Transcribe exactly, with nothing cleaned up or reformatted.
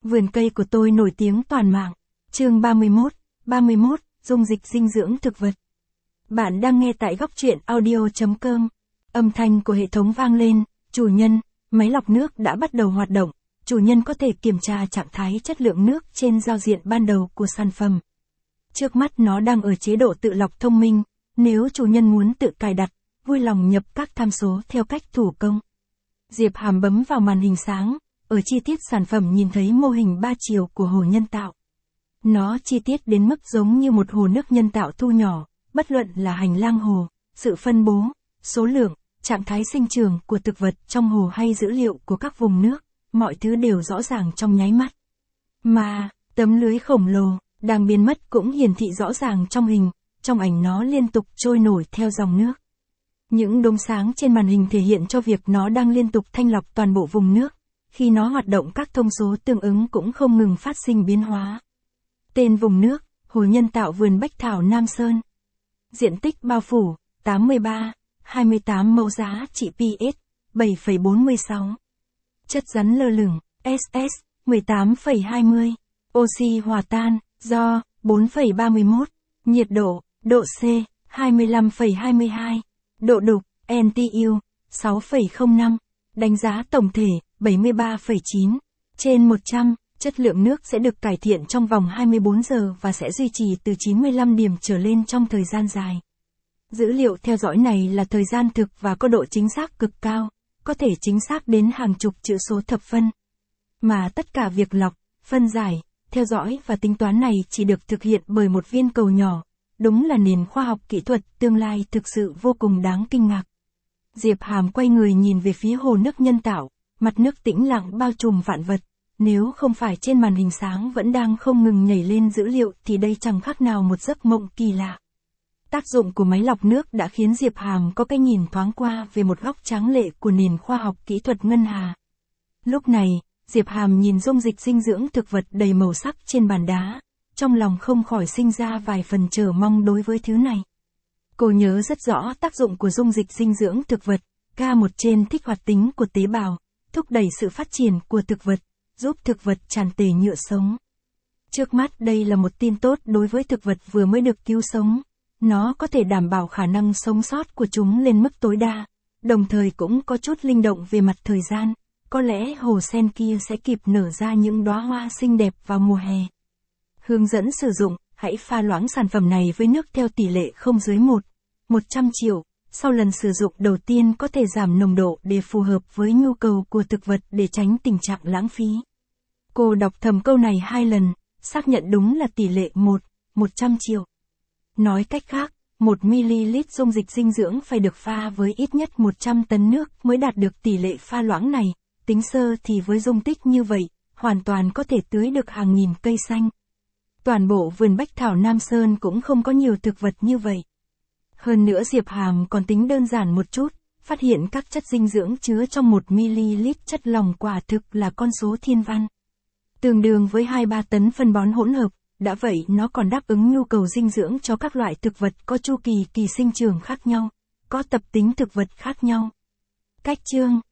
Vườn cây của tôi nổi tiếng toàn mạng. Chương ba mươi mốt, ba mươi mốt, dung dịch dinh dưỡng thực vật. Bạn đang nghe tại góc truyện audio chấm com. Âm thanh của hệ thống vang lên, chủ nhân, máy lọc nước đã bắt đầu hoạt động. Chủ nhân có thể kiểm tra trạng thái chất lượng nước trên giao diện ban đầu của sản phẩm. Trước mắt nó đang ở chế độ tự lọc thông minh, nếu chủ nhân muốn tự cài đặt, vui lòng nhập các tham số theo cách thủ công. Diệp Hàm bấm vào màn hình sáng, ở chi tiết sản phẩm nhìn thấy mô hình ba chiều của hồ nhân tạo. Nó chi tiết đến mức giống như một hồ nước nhân tạo thu nhỏ, bất luận là hành lang hồ, sự phân bố, số lượng, trạng thái sinh trưởng của thực vật trong hồ hay dữ liệu của các vùng nước, mọi thứ đều rõ ràng trong nháy mắt. Mà, tấm lưới khổng lồ, đang biến mất cũng hiển thị rõ ràng trong hình, trong ảnh nó liên tục trôi nổi theo dòng nước. Những đốm sáng trên màn hình thể hiện cho việc nó đang liên tục thanh lọc toàn bộ vùng nước. Khi nó hoạt động các thông số tương ứng cũng không ngừng phát sinh biến hóa. Tên vùng nước, hồ nhân tạo vườn Bách Thảo Nam Sơn. Diện tích bao phủ, tám mươi ba, hai mươi tám mẫu giá trị pH, bảy phẩy bốn mươi sáu. Chất rắn lơ lửng, ét ét, mười tám phẩy hai mươi. Oxy hòa tan, do, bốn phẩy ba mươi mốt. Nhiệt độ, độ C, hai mươi lăm phẩy hai mươi hai. Độ đục, en tê u, sáu phẩy không năm. Đánh giá tổng thể, bảy mươi ba phẩy chín. Trên một trăm, chất lượng nước sẽ được cải thiện trong vòng hai mươi bốn giờ và sẽ duy trì từ chín mươi lăm điểm trở lên trong thời gian dài. Dữ liệu theo dõi này là thời gian thực và có độ chính xác cực cao, có thể chính xác đến hàng chục chữ số thập phân. Mà tất cả việc lọc, phân giải, theo dõi và tính toán này chỉ được thực hiện bởi một viên cầu nhỏ. Đúng là nền khoa học kỹ thuật tương lai thực sự vô cùng đáng kinh ngạc. Diệp Hàm quay người nhìn về phía hồ nước nhân tạo, mặt nước tĩnh lặng bao trùm vạn vật. Nếu không phải trên màn hình sáng vẫn đang không ngừng nhảy lên dữ liệu thì đây chẳng khác nào một giấc mộng kỳ lạ. Tác dụng của máy lọc nước đã khiến Diệp Hàm có cái nhìn thoáng qua về một góc tráng lệ của nền khoa học kỹ thuật ngân hà. Lúc này, Diệp Hàm nhìn dung dịch dinh dưỡng thực vật đầy màu sắc trên bàn đá, trong lòng không khỏi sinh ra vài phần chờ mong đối với thứ này. Cô nhớ rất rõ tác dụng của dung dịch dinh dưỡng thực vật, ca một trên thích hoạt tính của tế bào, thúc đẩy sự phát triển của thực vật, giúp thực vật tràn tề nhựa sống. Trước mắt đây là một tin tốt đối với thực vật vừa mới được cứu sống. Nó có thể đảm bảo khả năng sống sót của chúng lên mức tối đa, đồng thời cũng có chút linh động về mặt thời gian. Có lẽ hồ sen kia sẽ kịp nở ra những đóa hoa xinh đẹp vào mùa hè. Hướng dẫn sử dụng, hãy pha loãng sản phẩm này với nước theo tỷ lệ không dưới một, một trăm triệu. Sau lần sử dụng đầu tiên có thể giảm nồng độ để phù hợp với nhu cầu của thực vật để tránh tình trạng lãng phí. Cô đọc thầm câu này hai lần, xác nhận đúng là tỷ lệ một, một trăm triệu. Nói cách khác, một mi-li-lít dung dịch dinh dưỡng phải được pha với ít nhất một trăm tấn nước mới đạt được tỷ lệ pha loãng này. Tính sơ thì với dung tích như vậy, hoàn toàn có thể tưới được hàng nghìn cây xanh. Toàn bộ vườn Bách Thảo Nam Sơn cũng không có nhiều thực vật như vậy. Hơn nữa Diệp Hàm còn tính đơn giản một chút, phát hiện các chất dinh dưỡng chứa trong một mi-li-lít chất lỏng quả thực là con số thiên văn. Tương đương với hai ba tấn phân bón hỗn hợp, đã vậy nó còn đáp ứng nhu cầu dinh dưỡng cho các loại thực vật có chu kỳ kỳ sinh trưởng khác nhau, có tập tính thực vật khác nhau. Cách chương